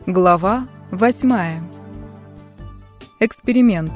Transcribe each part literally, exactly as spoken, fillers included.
Глава восьмая. Эксперимент.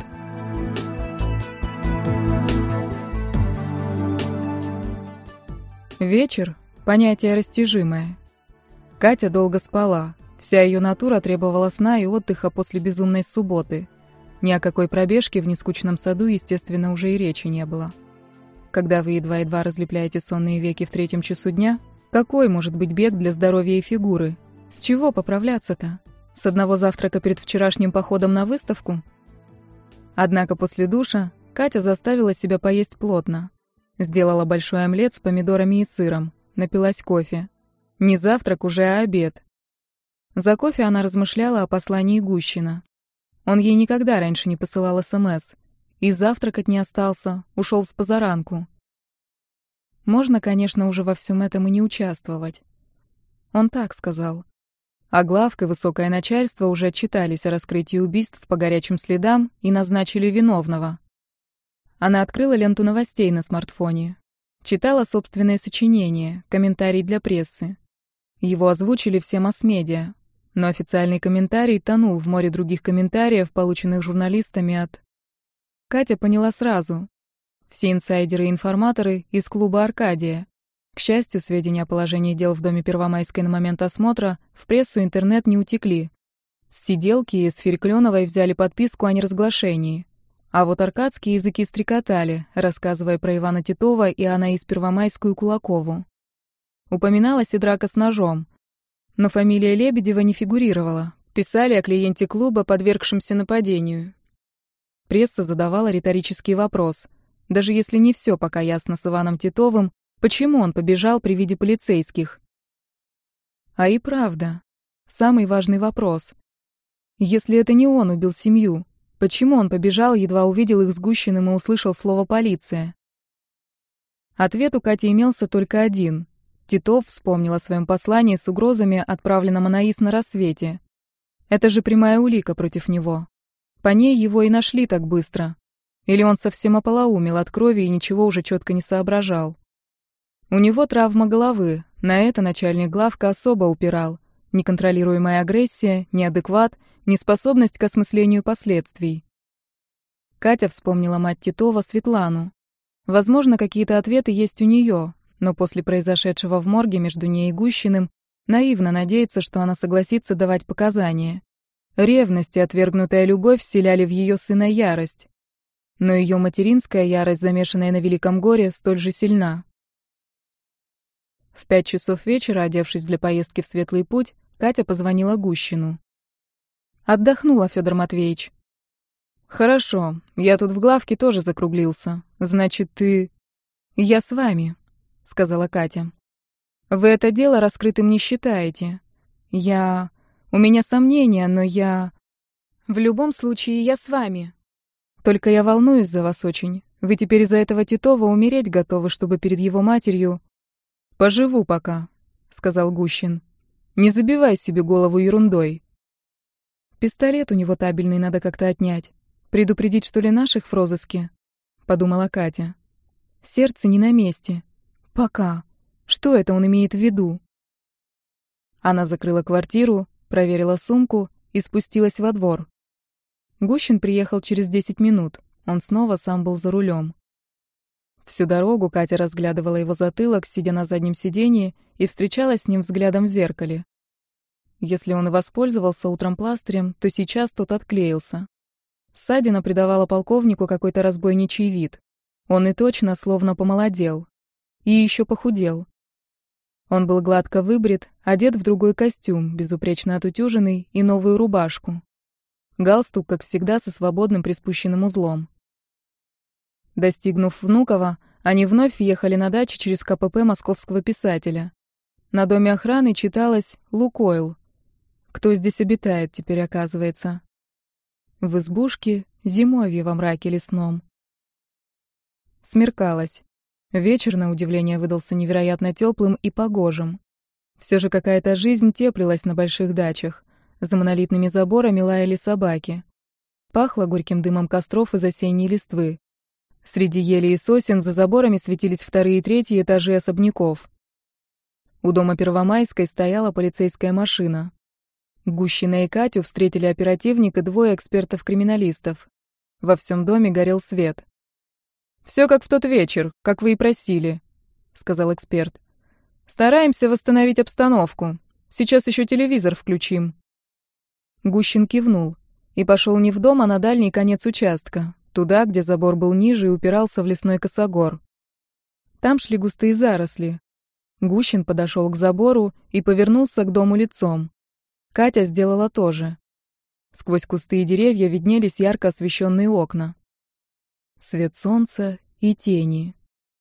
Вечер — понятие растяжимое. Катя долго спала. Вся ее натура требовала сна и отдыха после безумной субботы. Ни о какой пробежке в нескучном саду, естественно, уже и речи не было. Когда вы едва-едва разлепляете сонные веки в третьем часу дня, какой может быть бег для здоровья и фигуры? С чего поправляться-то? С одного завтрака перед вчерашним походом на выставку? Однако после душа Катя заставила себя поесть плотно. Сделала большой омлет с помидорами и сыром, напилась кофе. Не завтрак уже, а обед. За кофе она размышляла о послании Гущина. Он ей никогда раньше не посылал СМС. И завтракать не остался, ушел с позаранку. Можно, конечно, уже во всем этом и не участвовать. Он так сказал. А главка и высокое начальство уже отчитались о раскрытии убийств по горячим следам и назначили виновного. Она открыла ленту новостей на смартфоне. Читала собственные сочинения, комментарий для прессы. Его озвучили все масс-медиа, но официальный комментарий тонул в море других комментариев, полученных журналистами от... Катя поняла сразу. Все инсайдеры и информаторы из клуба «Аркадия». К счастью, сведения о положении дел в доме Первомайской на момент осмотра в прессу и интернет не утекли. С Сиделки и Сферы Клёновой взяли подписку о неразглашении. А вот аркадские языки стрекотали, рассказывая про Ивана Титова и Анаис Первомайскую Кулакову. Упоминалась и драка с ножом. Но фамилия Лебедева не фигурировала. Писали о клиенте клуба, подвергшемся нападению. Пресса задавала риторический вопрос. Даже если не все пока ясно с Иваном Титовым, почему он побежал при виде полицейских? А и правда, самый важный вопрос. Если это не он убил семью, почему он побежал, едва увидел их с Гущиным и услышал слово «полиция»? Ответ у Кати имелся только один. Титов вспомнил о своем послании с угрозами, отправленном Анаис на рассвете. Это же прямая улика против него. По ней его и нашли так быстро. Или он совсем ополоумел от крови и ничего уже четко не соображал. У него травма головы, на это начальник главка особо упирал. Неконтролируемая агрессия, неадекват, неспособность к осмыслению последствий. Катя вспомнила мать Титова, Светлану. Возможно, какие-то ответы есть у нее, но после произошедшего в морге между ней и Гущиным наивно надеяться, что она согласится давать показания. Ревность и отвергнутая любовь вселяли в ее сына ярость. Но ее материнская ярость, замешанная на великом горе, столь же сильна. В пять часов вечера, одевшись для поездки в светлый путь, Катя позвонила Гущину. «Отдохнула, Федор Матвеевич». «Хорошо, я тут в главке тоже закруглился. Значит, ты...» «Я с вами», — сказала Катя. «Вы это дело раскрытым не считаете. Я... У меня сомнения, но я... В любом случае, я с вами. Только я волнуюсь за вас очень. Вы теперь из-за этого Титова умереть готовы, чтобы перед его матерью...» «Поживу пока», — сказал Гущин. «Не забивай себе голову ерундой». «Пистолет у него табельный надо как-то отнять. Предупредить, что ли, наших в розыске?» — подумала Катя. «Сердце не на месте. Пока. Что это он имеет в виду?» Она закрыла квартиру, проверила сумку и спустилась во двор. Гущин приехал через десять минут. Он снова сам был за рулем. Всю дорогу Катя разглядывала его затылок, сидя на заднем сиденье, и встречалась с ним взглядом в зеркале. Если он и воспользовался утром пластырем, то сейчас тот отклеился. Ссадина придавала полковнику какой-то разбойничий вид. Он и точно словно помолодел. И еще похудел. Он был гладко выбрит, одет в другой костюм, безупречно отутюженный, и новую рубашку. Галстук, как всегда, со свободным приспущенным узлом. Достигнув Внуково, они вновь въехали на дачу через КПП московского писателя. На доме охраны читалось «Лукойл». Кто здесь обитает теперь, оказывается? В избушке зимовье во мраке лесном. Смеркалось. Вечер, на удивление, выдался невероятно теплым и погожим. Все же какая-то жизнь теплилась на больших дачах. За монолитными заборами лаяли собаки. Пахло горьким дымом костров из осенней листвы. Среди ели и сосен за заборами светились вторые и третьи этажи особняков. У дома Первомайской стояла полицейская машина. Гущина и Катю встретили оперативник и двое экспертов-криминалистов. Во всем доме горел свет. «Все как в тот вечер, как вы и просили», — сказал эксперт. «Стараемся восстановить обстановку. Сейчас еще телевизор включим». Гущин кивнул и пошел не в дом, а на дальний конец участка, туда, где забор был ниже и упирался в лесной косогор. Там шли густые заросли. Гущин подошел к забору и повернулся к дому лицом. Катя сделала то же. Сквозь кусты и деревья виднелись ярко освещенные окна. Свет солнца и тени.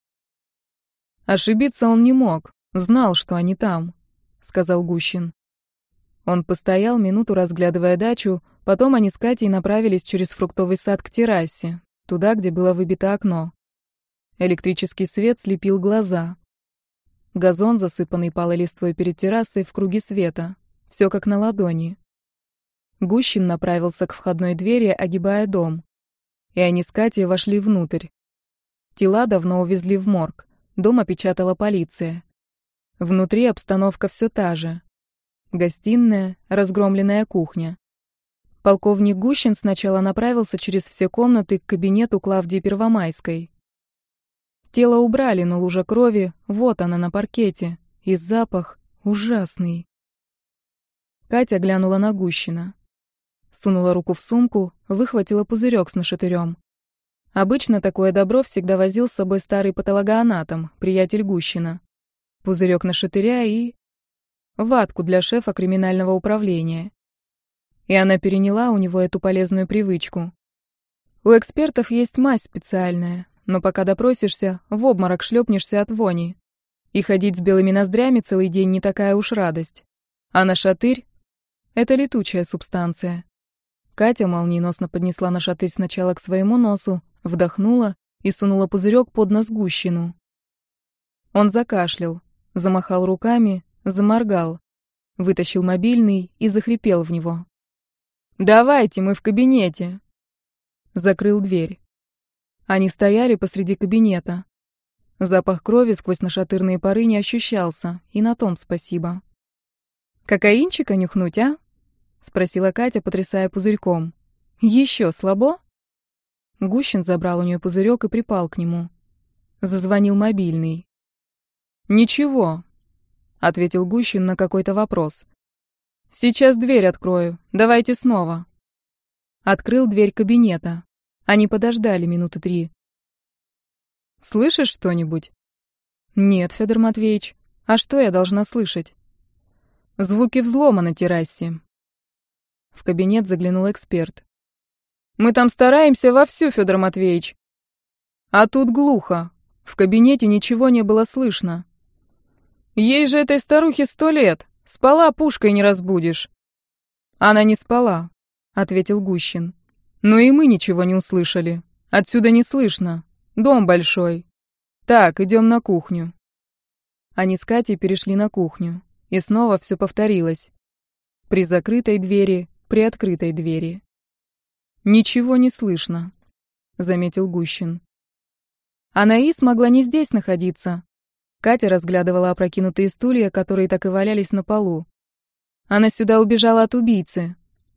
«Ошибиться он не мог, знал, что они там», — сказал Гущин. Он постоял минуту, разглядывая дачу, потом они с Катей направились через фруктовый сад к террасе, туда, где было выбито окно. Электрический свет слепил глаза. Газон, засыпанный палой листвой перед террасой, в круге света. Все как на ладони. Гущин направился к входной двери, огибая дом. И они с Катей вошли внутрь. Тела давно увезли в морг. Дом опечатала полиция. Внутри обстановка все та же. Гостиная, разгромленная кухня. Полковник Гущин сначала направился через все комнаты к кабинету Клавдии Первомайской. Тело убрали, но лужа крови, вот она на паркете, и запах ужасный. Катя глянула на Гущина. Сунула руку в сумку, выхватила пузырек с нашатырем. Обычно такое добро всегда возил с собой старый патологоанатом, приятель Гущина. Пузырек нашатыря и... ватку для шефа криминального управления. И она переняла у него эту полезную привычку. У экспертов есть мазь специальная, но пока допросишься, в обморок шлепнешься от вони. И ходить с белыми ноздрями целый день не такая уж радость. А нашатырь — это летучая субстанция. Катя молниеносно поднесла нашатырь сначала к своему носу, вдохнула и сунула пузырек под нос Гущину. Он закашлял, замахал руками, заморгал, вытащил мобильный и захрипел в него. «Давайте, мы в кабинете!» Закрыл дверь. Они стояли посреди кабинета. Запах крови сквозь нашатырные пары не ощущался, и на том спасибо. «Кокаинчика нюхнуть, а?» — спросила Катя, потрясая пузырьком. «Еще слабо?» Гущин забрал у нее пузырек и припал к нему. Зазвонил мобильный. «Ничего», — ответил Гущин на какой-то вопрос. «Сейчас дверь открою. Давайте снова». Открыл дверь кабинета. Они подождали минуты три. «Слышишь что-нибудь?» «Нет, Федор Матвеевич. А что я должна слышать?» «Звуки взлома на террасе». В кабинет заглянул эксперт. «Мы там стараемся вовсю, Федор Матвеевич. А тут глухо. В кабинете ничего не было слышно. Ей же этой старухе сто лет. Спала, пушкой не разбудишь». «Она не спала», — ответил Гущин. «Но и мы ничего не услышали. Отсюда не слышно. Дом большой. Так, идем на кухню». Они с Катей перешли на кухню. И снова все повторилось. При закрытой двери, при открытой двери. «Ничего не слышно», — заметил Гущин. Анаис могла не здесь находиться. Катя разглядывала опрокинутые стулья, которые так и валялись на полу. Она сюда убежала от убийцы.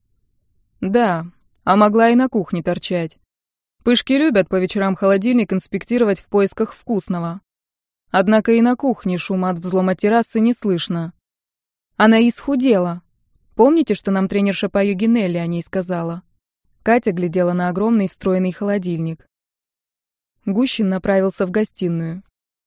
Да, а могла и на кухне торчать. Пышки любят по вечерам холодильник инспектировать в поисках вкусного. Однако и на кухне шума от взлома террасы не слышно. Она исхудела. Помните, что нам тренерша по йоге Нелли о ней сказала? Катя глядела на огромный встроенный холодильник. Гущин направился в гостиную.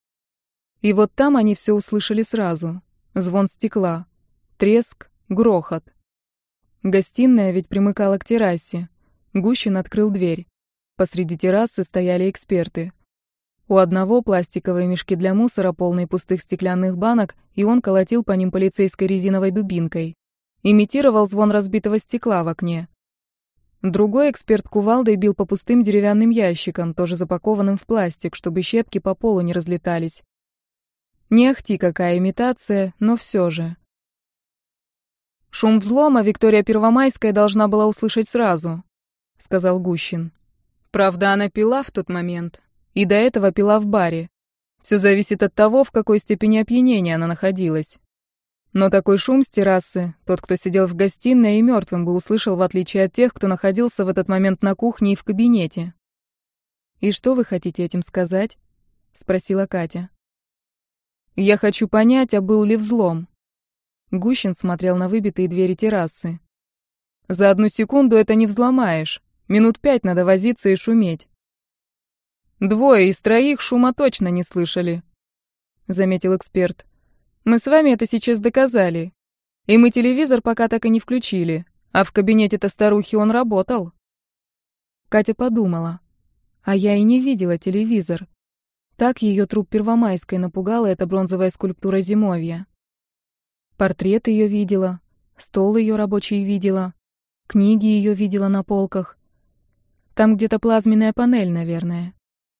И вот там они все услышали сразу. Звон стекла, треск, грохот. Гостиная ведь примыкала к террасе. Гущин открыл дверь. Посреди террасы стояли эксперты. У одного пластиковые мешки для мусора, полные пустых стеклянных банок, и он колотил по ним полицейской резиновой дубинкой. Имитировал звон разбитого стекла в окне. Другой эксперт кувалдой бил по пустым деревянным ящикам, тоже запакованным в пластик, чтобы щепки по полу не разлетались. Не ахти какая имитация, но все же. «Шум взлома Виктория Первомайская должна была услышать сразу», — сказал Гущин. «Правда, она пила в тот момент. И до этого пила в баре. Все зависит от того, в какой степени опьянения она находилась. Но такой шум с террасы тот, кто сидел в гостиной, и мертвым бы услышал, в отличие от тех, кто находился в этот момент на кухне и в кабинете. «И что вы хотите этим сказать?» — спросила Катя. «Я хочу понять, а был ли взлом». Гущин смотрел на выбитые двери террасы. «За одну секунду это не взломаешь. Минут пять надо возиться и шуметь». «Двое из троих шума точно не слышали», — заметил эксперт. «Мы с вами это сейчас доказали. И мы телевизор пока так и не включили, а в кабинете-то старухи он работал». Катя подумала. А я и не видела телевизор. Так ее труп Первомайской напугала эта бронзовая скульптура Зимовья. Портрет ее видела, стол ее рабочий видела, книги ее видела на полках. Там где-то плазменная панель, наверное.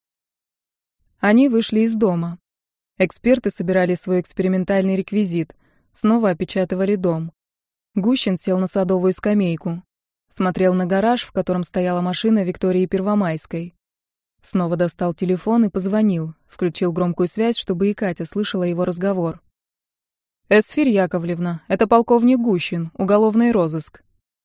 Они вышли из дома. Эксперты собирали свой экспериментальный реквизит, снова опечатывали дом. Гущин сел на садовую скамейку, смотрел на гараж, в котором стояла машина Виктории Первомайской. Снова достал телефон и позвонил, включил громкую связь, чтобы и Катя слышала его разговор. «Эсфирь Яковлевна, это полковник Гущин, уголовный розыск».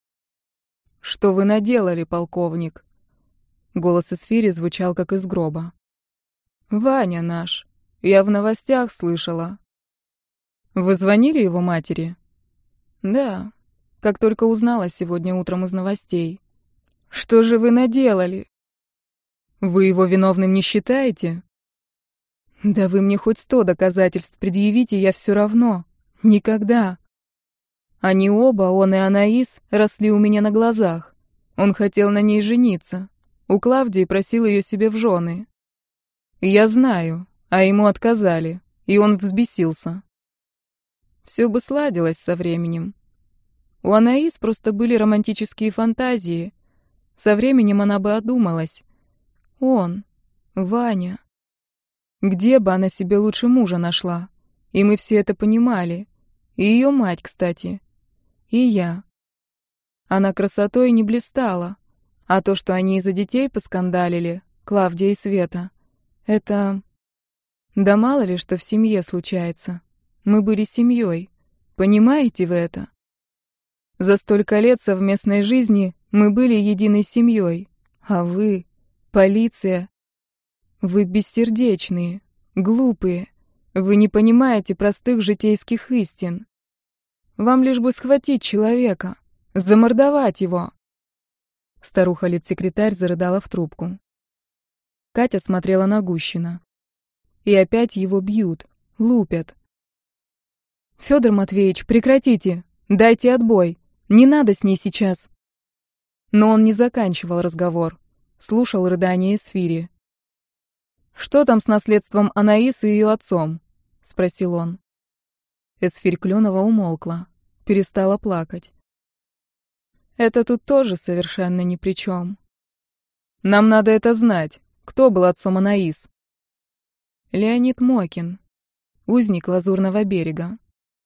«Что вы наделали, полковник?» Голос Эсфири звучал, как из гроба. «Ваня наш. Я в новостях слышала». «Вы звонили его матери?» «Да, как только узнала сегодня утром из новостей». «Что же вы наделали?» «Вы его виновным не считаете?» «Да вы мне хоть сто доказательств предъявите, я все равно. Никогда. Они оба, он и Анаис, росли у меня на глазах. Он хотел на ней жениться. У Клавдии просил ее себе в жены. Я знаю, а ему отказали, и он взбесился. Все бы сладилось со временем. У Анаис просто были романтические фантазии. Со временем она бы одумалась. Он, Ваня. Где бы она себе лучше мужа нашла? И мы все это понимали. И ее мать, кстати. И я. Она красотой не блистала. А то, что они из-за детей поскандалили, Клавдия и Света, это... Да мало ли, что в семье случается. Мы были семьей. Понимаете вы это? За столько лет совместной жизни мы были единой семьей. А вы... Полиция. Вы бессердечные, глупые. Вы не понимаете простых житейских истин. Вам лишь бы схватить человека, замордовать его. Старуха-литсекретарь зарыдала в трубку. Катя смотрела на Гущина. И опять его бьют, лупят. «Фёдор Матвеевич, прекратите! Дайте отбой! Не надо с ней сейчас!» Но он не заканчивал разговор. Слушал рыдания Эсфири. «Что там с наследством Анаис и ее отцом?» — спросил он. Эсфирь Клёнова умолкла, перестала плакать. «Это тут тоже совершенно ни при чем. Нам надо это знать. Кто был отцом Анаис?» «Леонид Мокин, узник Лазурного берега».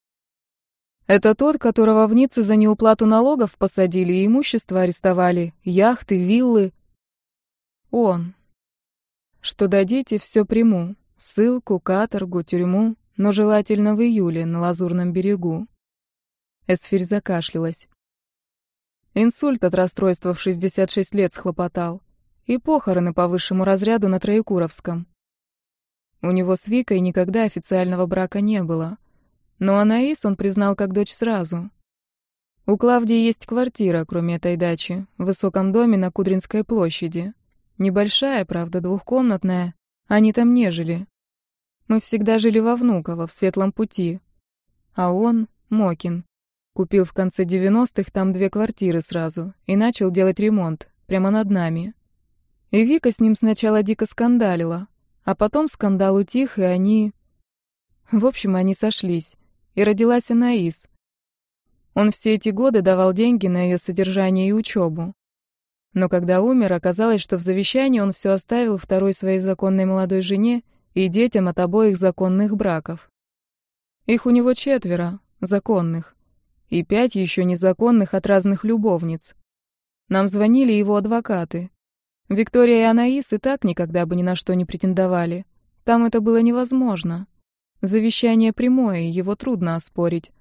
«Это тот, которого в Ницце за неуплату налогов посадили и имущество арестовали, яхты, виллы?» «Он. Что дадите, все приму. Ссылку, каторгу, тюрьму, но желательно в июле на Лазурном берегу». Эсфирь закашлялась. Инсульт от расстройства в шестьдесят шесть лет схлопотал. И похороны по высшему разряду на Троекуровском. У него с Викой никогда официального брака не было. Но Анаис он признал как дочь сразу. У Клавдии есть квартира, кроме этой дачи, в высоком доме на Кудринской площади. Небольшая, правда, двухкомнатная. Они там не жили. Мы всегда жили во Внуково, в Светлом пути. А он, Мокин, купил в конце девяностых там две квартиры сразу и начал делать ремонт, прямо над нами. И Вика с ним сначала дико скандалила, а потом скандал утих, и они... В общем, они сошлись, и родилась Анаис. Он все эти годы давал деньги на ее содержание и учебу. Но когда умер, оказалось, что в завещании он все оставил второй своей законной молодой жене и детям от обоих законных браков. Их у него четверо, законных, и пять еще незаконных от разных любовниц. Нам звонили его адвокаты. Виктория и Анаис и так никогда бы ни на что не претендовали. Там это было невозможно. Завещание прямое, его трудно оспорить.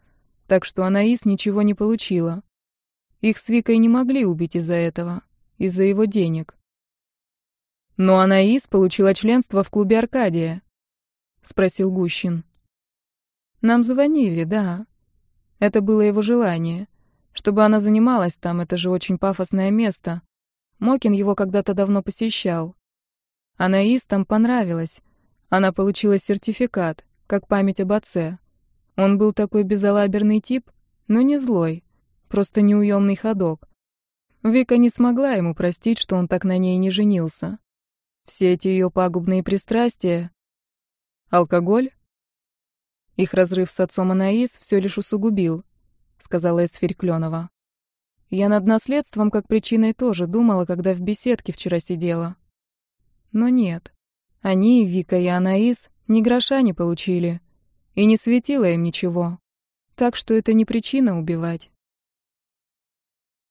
так что Анаис ничего не получила. Их с Викой не могли убить из-за этого, из-за его денег. «Но Анаис получила членство в клубе «Аркадия», — спросил Гущин. «Нам звонили, да. Это было его желание. Чтобы она занималась там, это же очень пафосное место. Мокин его когда-то давно посещал. Анаис там понравилось. Она получила сертификат, как память об отце. Он был такой безалаберный тип, но не злой, просто неуемный ходок. Вика не смогла ему простить, что он так на ней не женился. Все эти ее пагубные пристрастия... Алкоголь? Их разрыв с отцом Анаис все лишь усугубил, сказала Эсфирь Клёнова. Я над наследством как причиной тоже думала, когда в беседке вчера сидела. Но нет. Они, Вика и Анаис, ни гроша не получили. И не светило им ничего. Так что это не причина убивать.